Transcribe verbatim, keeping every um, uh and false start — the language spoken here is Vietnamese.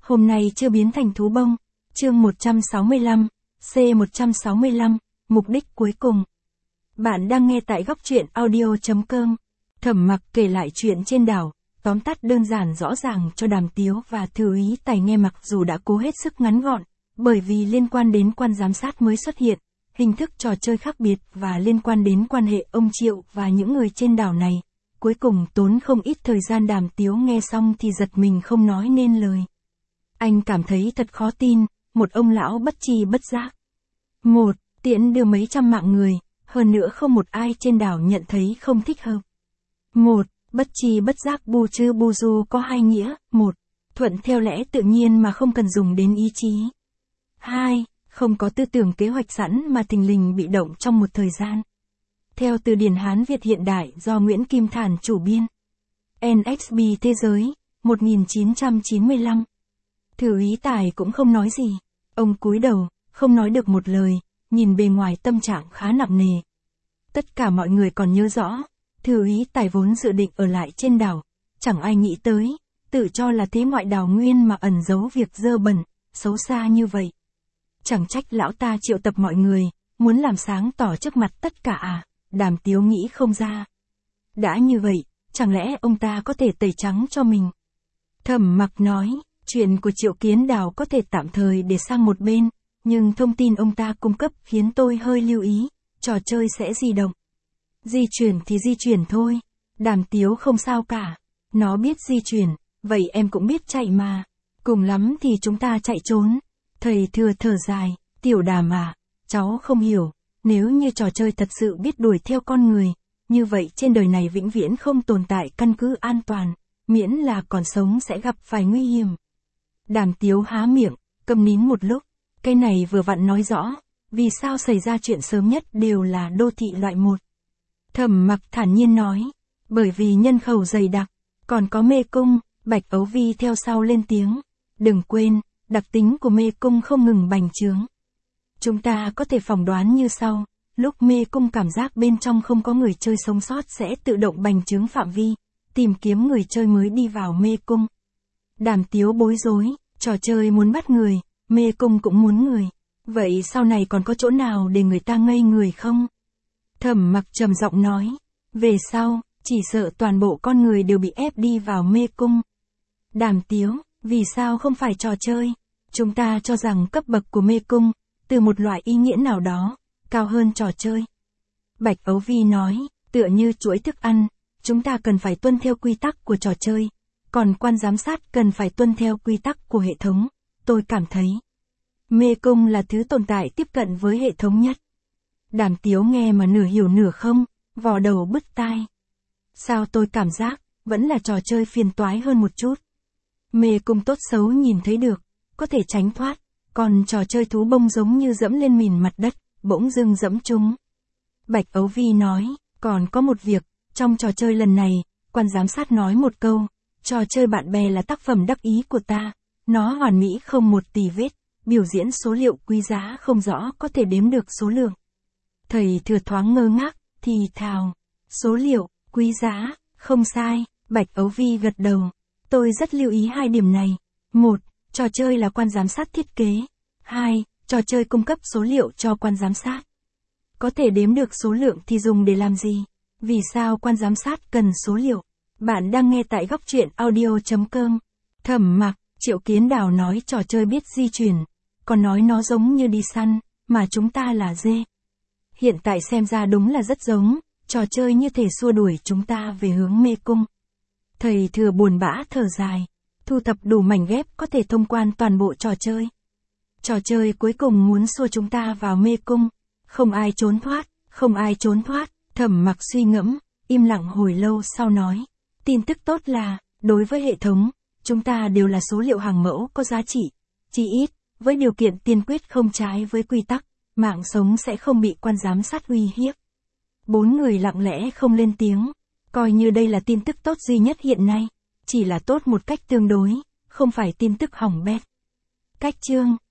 Hôm nay chưa biến thành thú bông. Chương một trăm sáu mươi lăm, C một trăm sáu mươi lăm, mục đích cuối cùng. Bạn đang nghe tại góc truyện audio chấm com. Thẩm Mặc kể lại chuyện trên đảo, tóm tắt đơn giản rõ ràng cho Đàm Tiếu và Thư Úy Tài nghe, mặc dù đã cố hết sức ngắn gọn, bởi vì liên quan đến quan giám sát mới xuất hiện, hình thức trò chơi khác biệt và liên quan đến quan hệ ông Triệu và những người trên đảo này. Cuối cùng tốn không ít thời gian. Đàm Tiếu nghe xong thì giật mình không nói nên lời. Anh cảm thấy thật khó tin, một ông lão bất tri bất giác. Một, tiễn đưa mấy trăm mạng người, hơn nữa không một ai trên đảo nhận thấy không thích hợp. Một, bất tri bất giác bu chư bu du có hai nghĩa. Một, thuận theo lẽ tự nhiên mà không cần dùng đến ý chí. Hai, không có tư tưởng kế hoạch sẵn mà thình lình bị động trong một thời gian. Theo từ điển Hán Việt hiện đại do Nguyễn Kim Thản chủ biên. en ích bê Thế giới, một nghìn chín trăm chín mươi lăm. Thư Úy Tài cũng không nói gì. Ông cúi đầu, không nói được một lời, nhìn bề ngoài tâm trạng khá nặng nề. Tất cả mọi người còn nhớ rõ, Thư Úy Tài vốn dự định ở lại trên đảo, chẳng ai nghĩ tới, tự cho là thế ngoại đảo nguyên mà ẩn giấu việc dơ bẩn, xấu xa như vậy. Chẳng trách lão ta triệu tập mọi người, muốn làm sáng tỏ trước mặt tất cả à, Đàm Tiếu nghĩ không ra. Đã như vậy, chẳng lẽ ông ta có thể tẩy trắng cho mình? Thẩm Mặc nói, chuyện của Triệu Kiến Đào có thể tạm thời để sang một bên, nhưng thông tin ông ta cung cấp khiến tôi hơi lưu ý, trò chơi sẽ di động. Di chuyển thì di chuyển thôi, Đàm Tiếu không sao cả, nó biết di chuyển, vậy em cũng biết chạy mà, cùng lắm thì chúng ta chạy trốn. Thầy Thừa thở dài, Tiểu Đàm à, cháu không hiểu, nếu như trò chơi thật sự biết đuổi theo con người, như vậy trên đời này vĩnh viễn không tồn tại căn cứ an toàn, miễn là còn sống sẽ gặp phải nguy hiểm. Đàm Tiếu há miệng, câm nín một lúc, cái này vừa vặn nói rõ, vì sao xảy ra chuyện sớm nhất đều là đô thị loại một. Thẩm Mặc thản nhiên nói, bởi vì nhân khẩu dày đặc, còn có mê cung. Bạch Ấu Vi theo sau lên tiếng, đừng quên, đặc tính của mê cung không ngừng bành trướng. Chúng ta có thể phỏng đoán như sau, lúc mê cung cảm giác bên trong không có người chơi sống sót sẽ tự động bành trướng phạm vi, tìm kiếm người chơi mới đi vào mê cung. Đàm Tiếu bối rối, trò chơi muốn bắt người, mê cung cũng muốn người, vậy sau này còn có chỗ nào để người ta ngây người không? Thẩm Mặc trầm giọng nói, về sau, chỉ sợ toàn bộ con người đều bị ép đi vào mê cung. Đàm Tiếu, vì sao không phải trò chơi? Chúng ta cho rằng cấp bậc của mê cung, từ một loại ý nghĩa nào đó, cao hơn trò chơi. Bạch Ấu Vi nói, tựa như chuỗi thức ăn, chúng ta cần phải tuân theo quy tắc của trò chơi, còn quan giám sát cần phải tuân theo quy tắc của hệ thống. Tôi cảm thấy, mê cung là thứ tồn tại tiếp cận với hệ thống nhất. Đàm Tiếu nghe mà nửa hiểu nửa không, vò đầu bứt tai. Sao tôi cảm giác, vẫn là trò chơi phiền toái hơn một chút. Mê cung tốt xấu nhìn thấy được, có thể tránh thoát, còn trò chơi thú bông giống như dẫm lên mìn mặt đất, bỗng dưng dẫm chúng. Bạch Ấu Vi nói, còn có một việc, trong trò chơi lần này, quan giám sát nói một câu, trò chơi bạn bè là tác phẩm đắc ý của ta, nó hoàn mỹ không một tì vết, biểu diễn số liệu quý giá không rõ có thể đếm được số lượng. Thầy Thừa thoáng ngơ ngác, thì thào, số liệu, quý giá, không sai, Bạch Ấu Vi gật đầu. Tôi rất lưu ý hai điểm này. Một, trò chơi là quan giám sát thiết kế. Hai, trò chơi cung cấp số liệu cho quan giám sát. Có thể đếm được số lượng thì dùng để làm gì? Vì sao quan giám sát cần số liệu? Bạn đang nghe tại góc truyện audio chấm com. Thẩm Mặc, Triệu Kiến Đào nói trò chơi biết di chuyển, còn nói nó giống như đi săn, mà chúng ta là dê. Hiện tại xem ra đúng là rất giống, trò chơi như thể xua đuổi chúng ta về hướng mê cung. Thầy Thừa buồn bã thở dài, thu thập đủ mảnh ghép có thể thông quan toàn bộ trò chơi. Trò chơi cuối cùng muốn xua chúng ta vào mê cung, không ai trốn thoát, không ai trốn thoát. Thẩm Mặc suy ngẫm, im lặng hồi lâu sau nói, tin tức tốt là, đối với hệ thống, chúng ta đều là số liệu hàng mẫu có giá trị, chỉ ít, với điều kiện tiên quyết không trái với quy tắc, mạng sống sẽ không bị quan giám sát uy hiếp. Bốn người lặng lẽ không lên tiếng, coi như đây là tin tức tốt duy nhất hiện nay, chỉ là tốt một cách tương đối, không phải tin tức hỏng bét. Cách chương